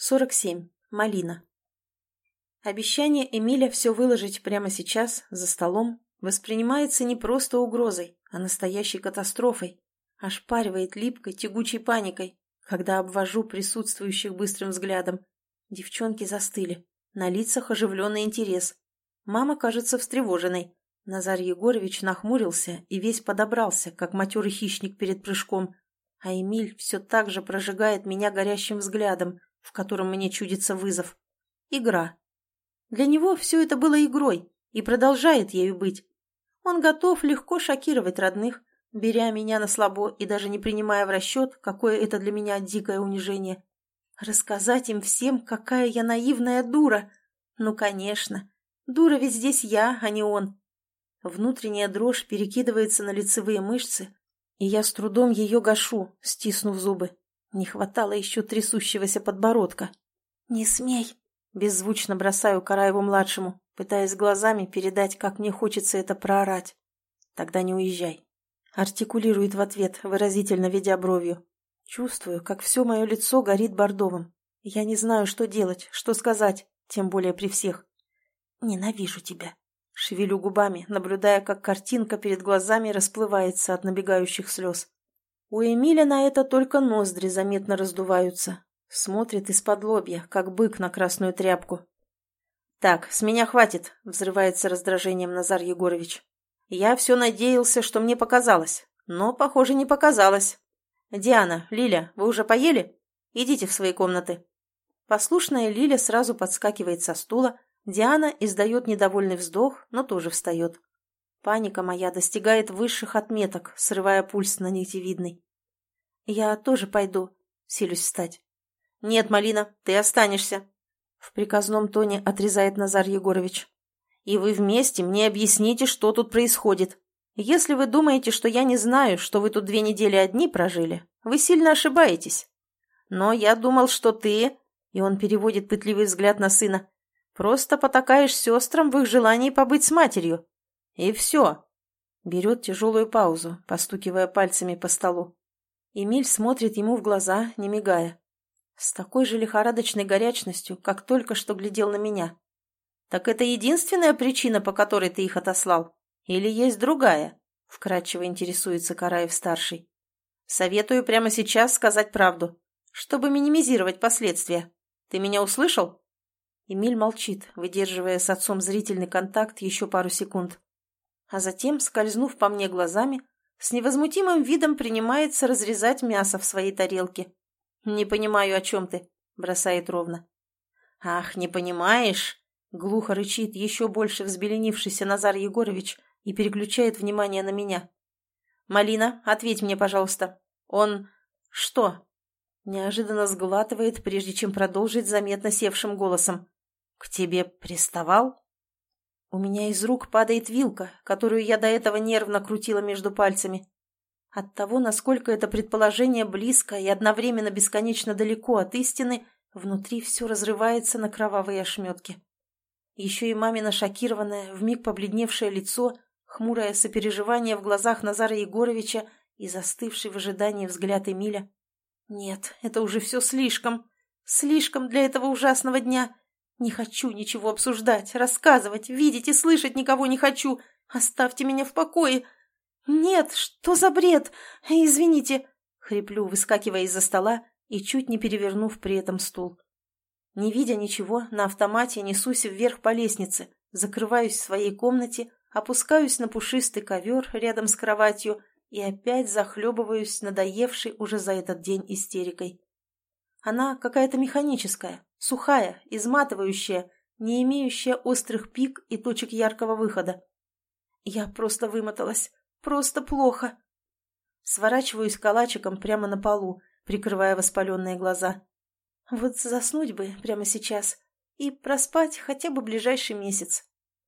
47. Малина. Обещание Эмиля все выложить прямо сейчас, за столом, воспринимается не просто угрозой, а настоящей катастрофой, ошпаривает липкой, тягучей паникой, когда обвожу присутствующих быстрым взглядом. Девчонки застыли, на лицах оживленный интерес. Мама кажется встревоженной. Назар Егорович нахмурился и весь подобрался, как матерый хищник перед прыжком, а Эмиль все так же прожигает меня горящим взглядом, в котором мне чудится вызов. Игра. Для него все это было игрой и продолжает ею быть. Он готов легко шокировать родных, беря меня на слабо и даже не принимая в расчет, какое это для меня дикое унижение. Рассказать им всем, какая я наивная дура. Ну, конечно. Дура ведь здесь я, а не он. Внутренняя дрожь перекидывается на лицевые мышцы, и я с трудом ее гашу, стиснув зубы. Не хватало еще трясущегося подбородка. «Не смей!» — беззвучно бросаю Караеву-младшему, пытаясь глазами передать, как мне хочется это проорать. «Тогда не уезжай!» — артикулирует в ответ, выразительно ведя бровью. Чувствую, как все мое лицо горит бордовым. Я не знаю, что делать, что сказать, тем более при всех. «Ненавижу тебя!» — шевелю губами, наблюдая, как картинка перед глазами расплывается от набегающих слез. У Эмиля на это только ноздри заметно раздуваются. Смотрит из-под лобья, как бык на красную тряпку. «Так, с меня хватит», — взрывается раздражением Назар Егорович. «Я все надеялся, что мне показалось, но, похоже, не показалось. Диана, Лиля, вы уже поели? Идите в свои комнаты». Послушная Лиля сразу подскакивает со стула, Диана издает недовольный вздох, но тоже встает. Паника моя достигает высших отметок, срывая пульс на нитевидный. «Я тоже пойду», — силюсь встать. «Нет, Малина, ты останешься», — в приказном тоне отрезает Назар Егорович. «И вы вместе мне объясните, что тут происходит. Если вы думаете, что я не знаю, что вы тут 2 недели одни прожили, вы сильно ошибаетесь. Но я думал, что ты...» И он переводит пытливый взгляд на сына. «Просто потакаешь сестрам в их желании побыть с матерью. И все». Берет тяжелую паузу, постукивая пальцами по столу. Эмиль смотрит ему в глаза, не мигая. С такой же лихорадочной горячностью, как только что глядел на меня. «Так это единственная причина, по которой ты их отослал? Или есть другая?» — вкратчиво интересуется Караев-старший. «Советую прямо сейчас сказать правду, чтобы минимизировать последствия. Ты меня услышал?» Эмиль молчит, выдерживая с отцом зрительный контакт еще пару секунд. А затем, скользнув по мне глазами, с невозмутимым видом принимается разрезать мясо в своей тарелке. «Не понимаю, о чем ты», — бросает ровно. «Ах, не понимаешь?» — глухо рычит еще больше взбеленившийся Назар Егорович и переключает внимание на меня. «Малина, ответь мне, пожалуйста. Он... что?» Неожиданно сглатывает, прежде чем продолжить заметно севшим голосом. «К тебе приставал?» У меня из рук падает вилка, которую я до этого нервно крутила между пальцами. От того, насколько это предположение близко и одновременно бесконечно далеко от истины, внутри все разрывается на кровавые ошметки. Еще и мамино шокированное, вмиг побледневшее лицо, хмурое сопереживание в глазах Назара Егоровича и застывший в ожидании взгляд Эмиля. Нет, это уже все слишком. Слишком для этого ужасного дня. Не хочу ничего обсуждать, рассказывать, видеть и слышать никого не хочу. Оставьте меня в покое. Нет, что за бред? Извините, хриплю, выскакивая из-за стола и чуть не перевернув при этом стул. Не видя ничего, на автомате несусь вверх по лестнице, закрываюсь в своей комнате, опускаюсь на пушистый ковер рядом с кроватью и опять захлебываюсь надоевшей уже за этот день истерикой. Она какая-то механическая, сухая, изматывающая, не имеющая острых пик и точек яркого выхода. Я просто вымоталась, просто плохо. Сворачиваюсь калачиком прямо на полу, прикрывая воспаленные глаза. Вот заснуть бы прямо сейчас и проспать хотя бы ближайший месяц.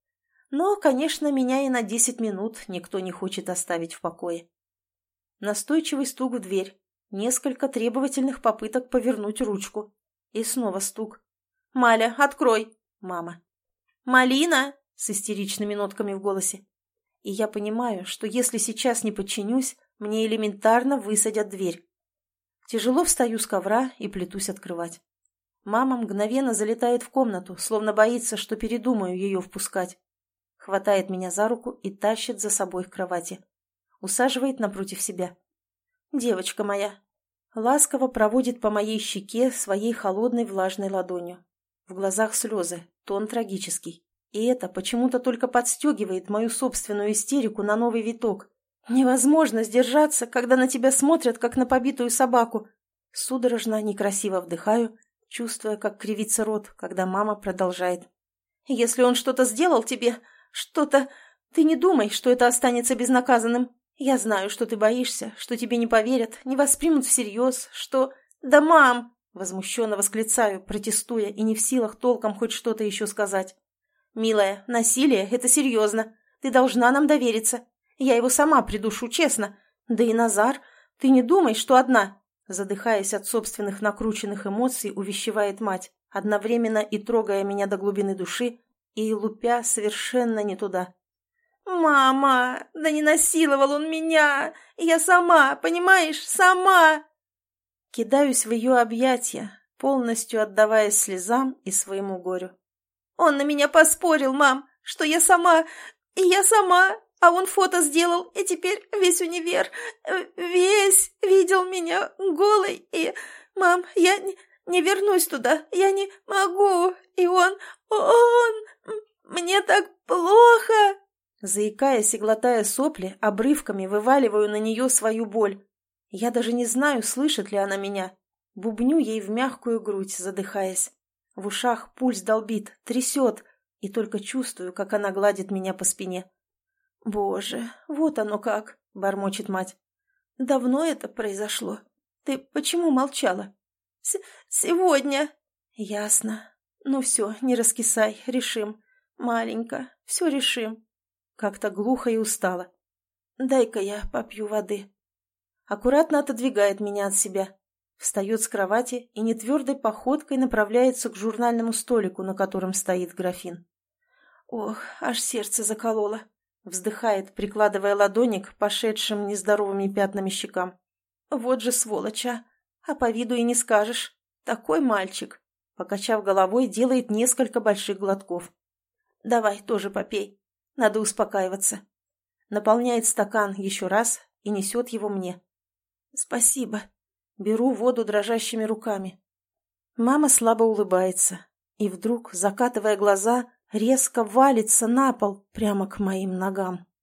Но, конечно, меня и на 10 минут никто не хочет оставить в покое. Настойчивый стук в дверь, несколько требовательных попыток повернуть ручку. И снова стук. «Маля, открой!» Мама. «Малина!» с истеричными нотками в голосе. И я понимаю, что если сейчас не подчинюсь, мне элементарно высадят дверь. Тяжело встаю с ковра и плетусь открывать. Мама мгновенно залетает в комнату, словно боится, что передумаю ее впускать. Хватает меня за руку и тащит за собой к кровати. Усаживает напротив себя. «Девочка моя!» Ласково проводит по моей щеке своей холодной влажной ладонью. В глазах слезы, тон трагический. И это почему-то только подстегивает мою собственную истерику на новый виток. Невозможно сдержаться, когда на тебя смотрят, как на побитую собаку. Судорожно, некрасиво вдыхаю, чувствуя, как кривится рот, когда мама продолжает. «Если он что-то сделал тебе, что-то... Ты не думай, что это останется безнаказанным. Я знаю, что ты боишься, что тебе не поверят, не воспримут всерьез, что... Да, мам!» Возмущенно восклицаю, протестуя и не в силах толком хоть что-то еще сказать. «Милая, насилие — это серьезно. Ты должна нам довериться. Я его сама придушу, честно. Да и Назар, ты не думай, что одна!» Задыхаясь от собственных накрученных эмоций, увещевает мать, одновременно и трогая меня до глубины души, и лупя совершенно не туда. «Мама, да не насиловал он меня! Я сама, понимаешь, сама!» Кидаюсь в ее объятия, полностью отдаваясь слезам и своему горю. «Он на меня поспорил, мам, что я сама, и я сама, а он фото сделал, и теперь весь универ, весь видел меня голой, и... Мам, я не вернусь туда, я не могу, и он... Мне так плохо!» Заикаясь и глотая сопли, обрывками вываливаю на нее свою боль. Я даже не знаю, слышит ли она меня. Бубню ей в мягкую грудь, задыхаясь. В ушах пульс долбит, трясет, и только чувствую, как она гладит меня по спине. «Боже, вот оно как!» — бормочет мать. «Давно это произошло? Ты почему молчала?» «Сегодня». «Ясно. Ну все, не раскисай, решим. Маленько, все решим». Как-то глухо и устало. «Дай-ка я попью воды». Аккуратно отодвигает меня от себя. Встает с кровати и нетвердой походкой направляется к журнальному столику, на котором стоит графин. Ох, аж сердце закололо. Вздыхает, прикладывая ладони к пошедшим нездоровыми пятнами щекам. Вот же сволочь, а по виду и не скажешь. Такой мальчик. Покачав головой, делает несколько больших глотков. «Давай, тоже попей. Надо успокаиваться». Наполняет стакан еще раз и несет его мне. «Спасибо». Беру воду дрожащими руками. Мама слабо улыбается и вдруг, закатывая глаза, резко валится на пол прямо к моим ногам.